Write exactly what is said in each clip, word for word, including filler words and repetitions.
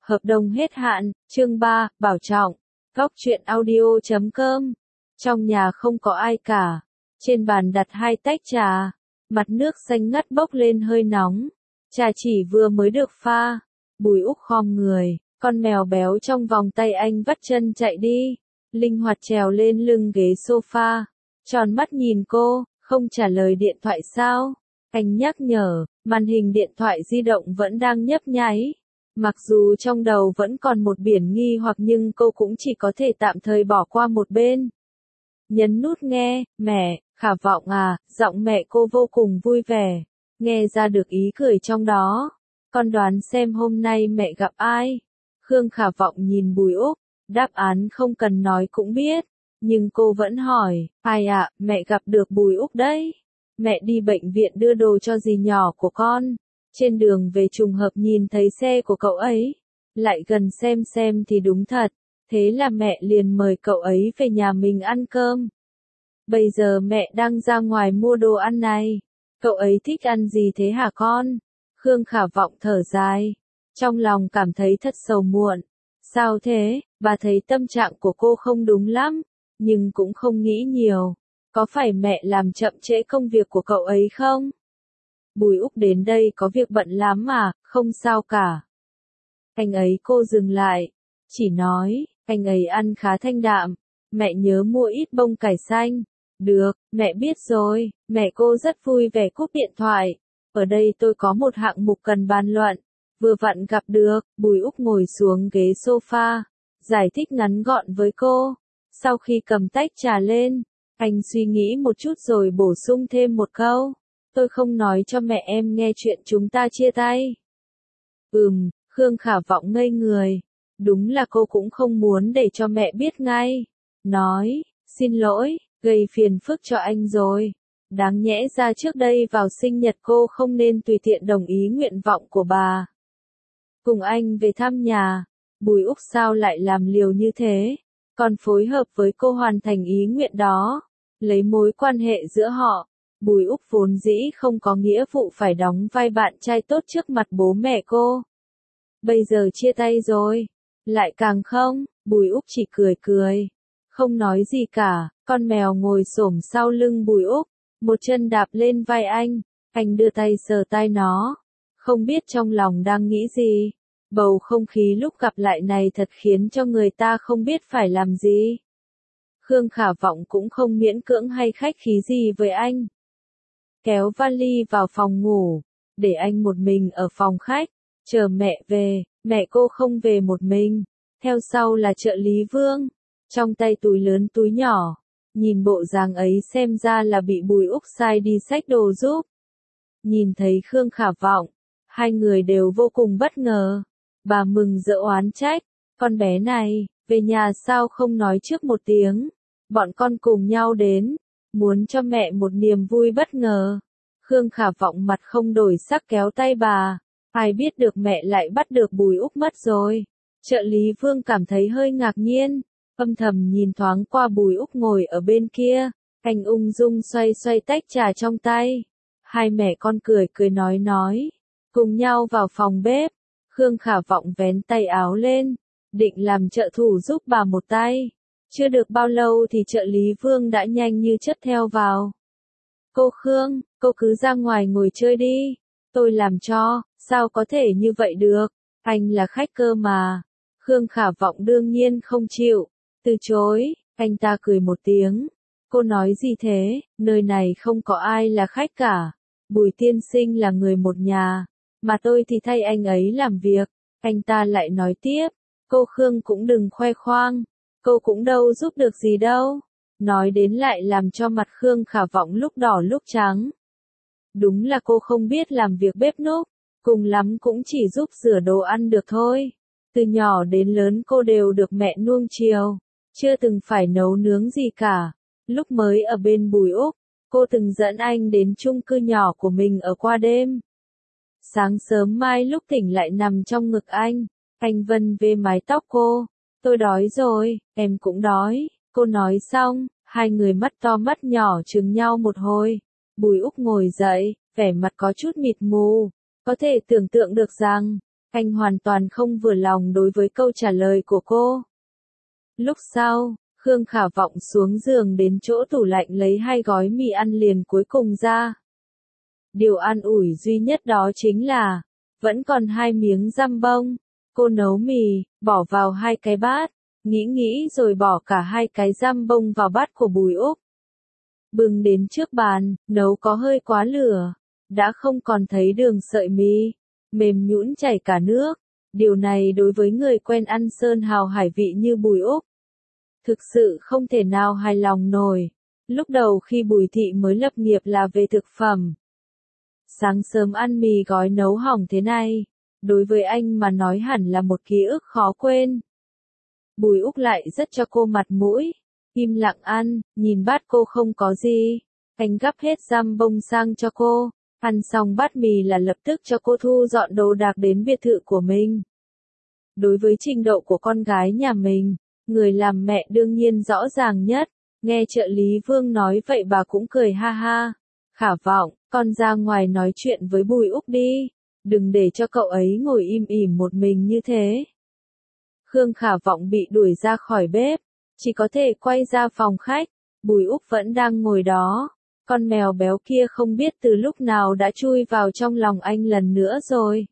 Hợp đồng hết hạn, chương ba, bảo trọng. Góc truyện audio chấm com. Trong nhà không có ai cả. Trên bàn đặt hai tách trà. Mặt nước xanh ngắt bốc lên hơi nóng. Trà chỉ vừa mới được pha. Bùi Úc khom người. Con mèo béo trong vòng tay anh vắt chân chạy đi. Linh hoạt trèo lên lưng ghế sofa. Tròn mắt nhìn cô, không trả lời điện thoại sao? Anh nhắc nhở, màn hình điện thoại di động vẫn đang nhấp nháy. Mặc dù trong đầu vẫn còn một biển nghi hoặc nhưng cô cũng chỉ có thể tạm thời bỏ qua một bên. Nhấn nút nghe, mẹ, Khả Vọng à, giọng mẹ cô vô cùng vui vẻ. Nghe ra được ý cười trong đó. Con đoán xem hôm nay mẹ gặp ai? Khương Khả Vọng nhìn Bùi Úc, đáp án không cần nói cũng biết. Nhưng cô vẫn hỏi, ai ạ, mẹ gặp được Bùi Úc đấy. Mẹ đi bệnh viện đưa đồ cho dì nhỏ của con. Trên đường về trùng hợp nhìn thấy xe của cậu ấy. Lại gần xem xem thì đúng thật. Thế là mẹ liền mời cậu ấy về nhà mình ăn cơm. Bây giờ mẹ đang ra ngoài mua đồ ăn này. Cậu ấy thích ăn gì thế hả con? Khương Khả Vọng thở dài. Trong lòng cảm thấy thật sầu muộn. Sao thế? Bà thấy tâm trạng của cô không đúng lắm. Nhưng cũng không nghĩ nhiều. Có phải mẹ làm chậm trễ công việc của cậu ấy không? Bùi Úc đến đây có việc bận lắm mà, không sao cả. Anh ấy cô dừng lại. Chỉ nói, anh ấy ăn khá thanh đạm. Mẹ nhớ mua ít bông cải xanh. Được, mẹ biết rồi. Mẹ cô rất vui vẻ cúp điện thoại. Ở đây tôi có một hạng mục cần bàn luận. Vừa vặn gặp được, Bùi Úc ngồi xuống ghế sofa. Giải thích ngắn gọn với cô. Sau khi cầm tách trà lên, anh suy nghĩ một chút rồi bổ sung thêm một câu. Tôi không nói cho mẹ em nghe chuyện chúng ta chia tay. Ừm, Khương Khả Vọng ngây người. Đúng là cô cũng không muốn để cho mẹ biết ngay. Nói, xin lỗi, gây phiền phức cho anh rồi. Đáng nhẽ ra trước đây vào sinh nhật cô không nên tùy tiện đồng ý nguyện vọng của bà. Cùng anh về thăm nhà, Bùi Úc sao lại làm liều như thế? Còn phối hợp với cô hoàn thành ý nguyện đó. Lấy mối quan hệ giữa họ, Bùi Úc vốn dĩ không có nghĩa vụ phải đóng vai bạn trai tốt trước mặt bố mẹ cô. Bây giờ chia tay rồi, lại càng không, Bùi Úc chỉ cười cười. Không nói gì cả, con mèo ngồi xổm sau lưng Bùi Úc, một chân đạp lên vai anh, anh đưa tay sờ tai nó. Không biết trong lòng đang nghĩ gì. Bầu không khí lúc gặp lại này thật khiến cho người ta không biết phải làm gì. Khương Khả Vọng cũng không miễn cưỡng hay khách khí gì với anh. Kéo vali vào phòng ngủ, để anh một mình ở phòng khách, chờ mẹ về, mẹ cô không về một mình. Theo sau là trợ lý Vương, trong tay túi lớn túi nhỏ. Nhìn bộ dáng ấy xem ra là bị Bùi Úc sai đi xách đồ giúp. Nhìn thấy Khương Khả Vọng, hai người đều vô cùng bất ngờ. Bà mừng rỡ oán trách, con bé này, về nhà sao không nói trước một tiếng, bọn con cùng nhau đến, muốn cho mẹ một niềm vui bất ngờ. Khương Khả Vọng mặt không đổi sắc kéo tay bà, ai biết được mẹ lại bắt được Bùi Úc mất rồi. Trợ lý Vương cảm thấy hơi ngạc nhiên, âm thầm nhìn thoáng qua Bùi Úc ngồi ở bên kia, anh ung dung xoay xoay tách trà trong tay. Hai mẹ con cười cười nói nói, cùng nhau vào phòng bếp. Khương Khả Vọng vén tay áo lên, định làm trợ thủ giúp bà một tay. Chưa được bao lâu thì trợ lý Vương đã nhanh như chớp theo vào. Cô Khương, cô cứ ra ngoài ngồi chơi đi. Tôi làm cho, sao có thể như vậy được? Anh là khách cơ mà. Khương Khả Vọng đương nhiên không chịu. Từ chối, anh ta cười một tiếng. Cô nói gì thế, nơi này không có ai là khách cả. Bùi tiên sinh là người một nhà. Mà tôi thì thay anh ấy làm việc. Anh ta lại nói tiếp. Cô Khương cũng đừng khoe khoang. Cô cũng đâu giúp được gì đâu. Nói đến lại làm cho mặt Khương Khả Vọng lúc đỏ lúc trắng. Đúng là cô không biết làm việc bếp núc. Cùng lắm cũng chỉ giúp rửa đồ ăn được thôi. Từ nhỏ đến lớn cô đều được mẹ nuông chiều. Chưa từng phải nấu nướng gì cả. Lúc mới ở bên Bùi Úc, cô từng dẫn anh đến chung cư nhỏ của mình ở qua đêm. Sáng sớm mai lúc tỉnh lại nằm trong ngực anh, anh vân về mái tóc cô. Tôi đói rồi, em cũng đói. Cô nói xong, hai người mắt to mắt nhỏ chừng nhau một hồi. Bùi Úc ngồi dậy, vẻ mặt có chút mịt mù. Có thể tưởng tượng được rằng, Anh hoàn toàn không vừa lòng đối với câu trả lời của cô. Lúc sau, Khương Khả Vọng xuống giường đến chỗ tủ lạnh lấy hai gói mì ăn liền cuối cùng ra. Điều an ủi duy nhất đó chính là, vẫn còn hai miếng giam bông. Cô nấu mì, bỏ vào hai cái bát, nghĩ nghĩ rồi bỏ cả hai cái giam bông vào bát của Bùi Úc. Bưng đến trước bàn, nấu có hơi quá lửa, đã không còn thấy đường sợi mì, mềm nhũn chảy cả nước. Điều này đối với người quen ăn sơn hào hải vị như Bùi Úc, thực sự không thể nào hài lòng nổi. Lúc đầu khi Bùi Thị mới lập nghiệp là về thực phẩm, sáng sớm ăn mì gói nấu hỏng thế này, đối với anh mà nói hẳn là một ký ức khó quên. Bùi Úc lại rất cho cô mặt mũi, im lặng ăn, nhìn bát cô không có gì. Anh gắp hết giam bông sang cho cô, ăn xong bát mì là lập tức cho cô thu dọn đồ đạc đến biệt thự của mình. Đối với trình độ của con gái nhà mình, người làm mẹ đương nhiên rõ ràng nhất. Nghe trợ lý Vương nói vậy bà cũng cười ha ha. Khả Vọng, con ra ngoài nói chuyện với Bùi Úc đi, đừng để cho cậu ấy ngồi im ỉm một mình như thế. Khương Khả Vọng bị đuổi ra khỏi bếp, chỉ có thể quay ra phòng khách. Bùi Úc vẫn đang ngồi đó, con mèo béo kia không biết từ lúc nào đã chui vào trong lòng anh lần nữa rồi.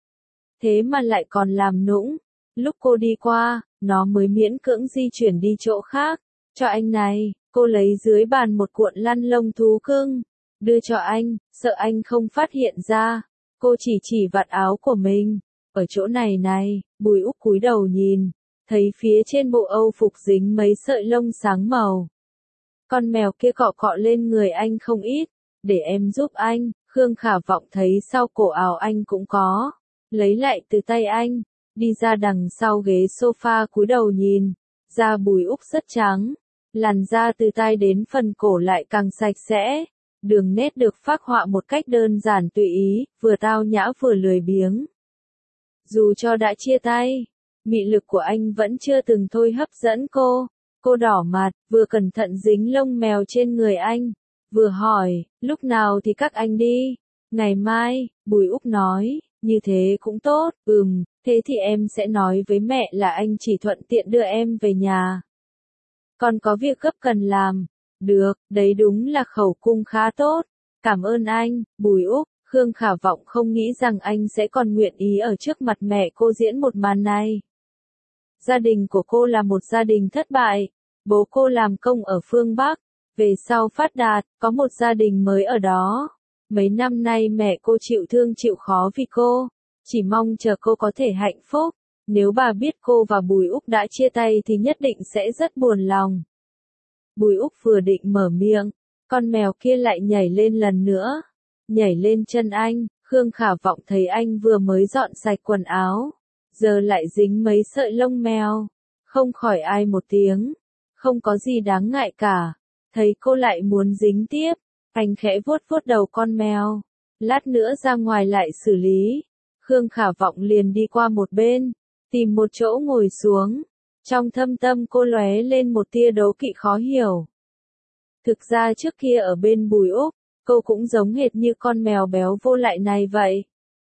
Thế mà lại còn làm nũng, lúc cô đi qua, nó mới miễn cưỡng di chuyển đi chỗ khác. Cho anh này, cô lấy dưới bàn một cuộn lăn lông thú cưng, đưa cho anh, sợ anh không phát hiện ra. Cô chỉ chỉ vạt áo của mình, ở chỗ này này. Bùi Úc cúi đầu nhìn, thấy phía trên bộ âu phục dính mấy sợi lông sáng màu. Con mèo kia cọ cọ lên người anh không ít, để em giúp anh. Khương Khả Vọng thấy sau cổ áo anh cũng có, lấy lại từ tay anh, đi ra đằng sau ghế sofa cúi đầu nhìn, da Bùi Úc rất trắng, làn da từ tai đến phần cổ lại càng sạch sẽ, đường nét được phác họa một cách đơn giản tùy ý, vừa tao nhã vừa lười biếng. Dù cho đã chia tay, mị lực của anh vẫn chưa từng thôi hấp dẫn cô. Cô đỏ mặt, vừa cẩn thận dính lông mèo trên người anh, vừa hỏi, lúc nào thì các anh đi? Ngày mai, Bùi Úc nói, như thế cũng tốt, ừm, thế thì em sẽ nói với mẹ là anh chỉ thuận tiện đưa em về nhà. Còn có việc gấp cần làm. Được, đấy đúng là khẩu cung khá tốt. Cảm ơn anh, Bùi Úc. Khương Khả Vọng không nghĩ rằng anh sẽ còn nguyện ý ở trước mặt mẹ cô diễn một màn này. Gia đình của cô là một gia đình thất bại. Bố cô làm công ở phương Bắc, về sau phát đạt, có một gia đình mới ở đó. Mấy năm nay mẹ cô chịu thương chịu khó vì cô, chỉ mong chờ cô có thể hạnh phúc. Nếu bà biết cô và Bùi Úc đã chia tay thì nhất định sẽ rất buồn lòng. Bùi Úc vừa định mở miệng, con mèo kia lại nhảy lên lần nữa. Nhảy lên chân anh, Khương Khả Vọng thấy anh vừa mới dọn sạch quần áo, giờ lại dính mấy sợi lông mèo, không khỏi ai một tiếng, không có gì đáng ngại cả. Thấy cô lại muốn dính tiếp, anh khẽ vuốt vuốt đầu con mèo, lát nữa ra ngoài lại xử lý. Khương Khả Vọng liền đi qua một bên, tìm một chỗ ngồi xuống, trong thâm tâm cô lóe lên một tia đố kỵ khó hiểu. Thực ra trước kia ở bên Bùi Úc, cô cũng giống hệt như con mèo béo vô lại này vậy.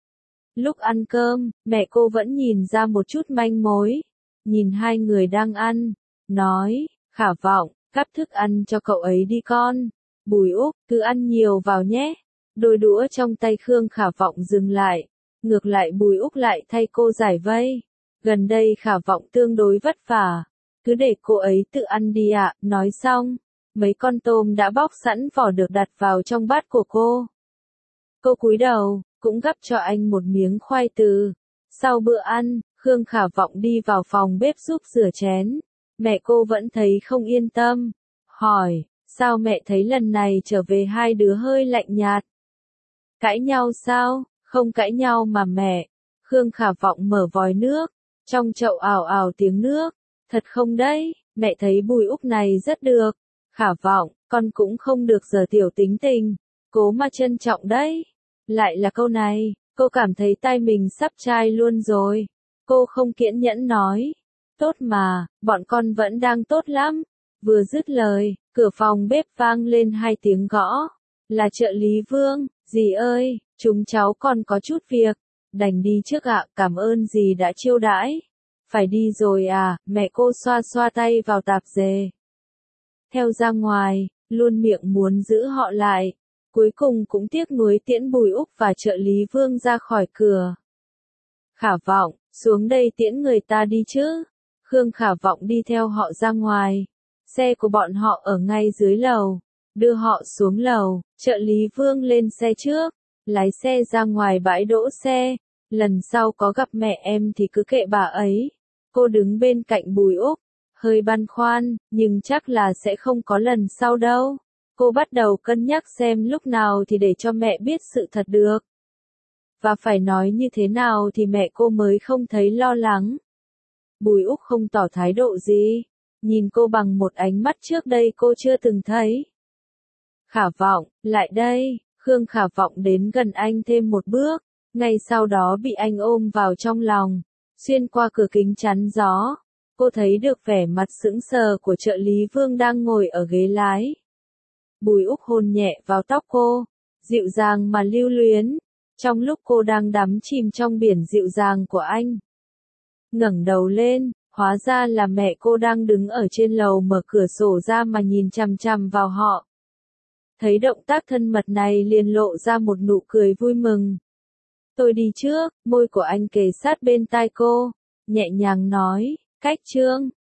Lúc ăn cơm, mẹ cô vẫn nhìn ra một chút manh mối, nhìn hai người đang ăn, nói, Khả Vọng, cắp thức ăn cho cậu ấy đi con. Bùi Úc, cứ ăn nhiều vào nhé. Đôi đũa trong tay Khương Khả Vọng dừng lại, ngược lại Bùi Úc lại thay cô giải vây. Gần đây Khả Vọng tương đối vất vả, cứ để cô ấy tự ăn đi ạ. Nói xong, mấy con tôm đã bóc sẵn vỏ được đặt vào trong bát của cô. Cô cúi đầu, cũng gắp cho anh một miếng khoai từ. Sau bữa ăn, Khương Khả Vọng đi vào phòng bếp giúp rửa chén. Mẹ cô vẫn thấy không yên tâm, hỏi, sao mẹ thấy lần này trở về hai đứa hơi lạnh nhạt? Cãi nhau sao? Không cãi nhau mà mẹ. Khương Khả Vọng mở vòi nước, trong chậu ào ào tiếng nước. Thật không đấy, mẹ thấy Bùi Úc này rất được. Khả Vọng, con cũng không được giờ tiểu tính tình, cố mà trân trọng đấy. Lại là câu này, cô cảm thấy tai mình sắp chai luôn rồi. Cô không kiên nhẫn nói, tốt mà, bọn con vẫn đang tốt lắm. Vừa dứt lời, cửa phòng bếp vang lên hai tiếng gõ. Là trợ lý Vương. Dì ơi, chúng cháu còn có chút việc. Đành đi trước ạ, cảm ơn dì đã chiêu đãi. Phải đi rồi à, mẹ cô xoa xoa tay vào tạp dề. Theo ra ngoài, luôn miệng muốn giữ họ lại. Cuối cùng cũng tiếc nuối tiễn Bùi Úc và trợ lý Vương ra khỏi cửa. Khả Vọng, xuống đây tiễn người ta đi chứ. Khương Khả Vọng đi theo họ ra ngoài. Xe của bọn họ ở ngay dưới lầu. Đưa họ xuống lầu, trợ lý Vương lên xe trước. Lái xe ra ngoài bãi đỗ xe. Lần sau có gặp mẹ em thì cứ kệ bà ấy. Cô đứng bên cạnh Bùi Úc. Hơi băn khoăn, nhưng chắc là sẽ không có lần sau đâu. Cô bắt đầu cân nhắc xem lúc nào thì để cho mẹ biết sự thật được. Và phải nói như thế nào thì mẹ cô mới không thấy lo lắng. Bùi Úc không tỏ thái độ gì. Nhìn cô bằng một ánh mắt trước đây cô chưa từng thấy. Khả Vọng, lại đây. Khương Khả Vọng đến gần anh thêm một bước. Ngay sau đó bị anh ôm vào trong lòng. Xuyên qua cửa kính chắn gió. Cô thấy được vẻ mặt sững sờ của trợ lý Vương đang ngồi ở ghế lái. Bùi Úc hôn nhẹ vào tóc cô. Dịu dàng mà lưu luyến. Trong lúc cô đang đắm chìm trong biển dịu dàng của anh. Ngẩng đầu lên, hóa ra là mẹ cô đang đứng ở trên lầu mở cửa sổ ra mà nhìn chằm chằm vào họ. Thấy động tác thân mật này liền lộ ra một nụ cười vui mừng. Tôi đi trước, môi của anh kề sát bên tai cô, nhẹ nhàng nói, cách Trương.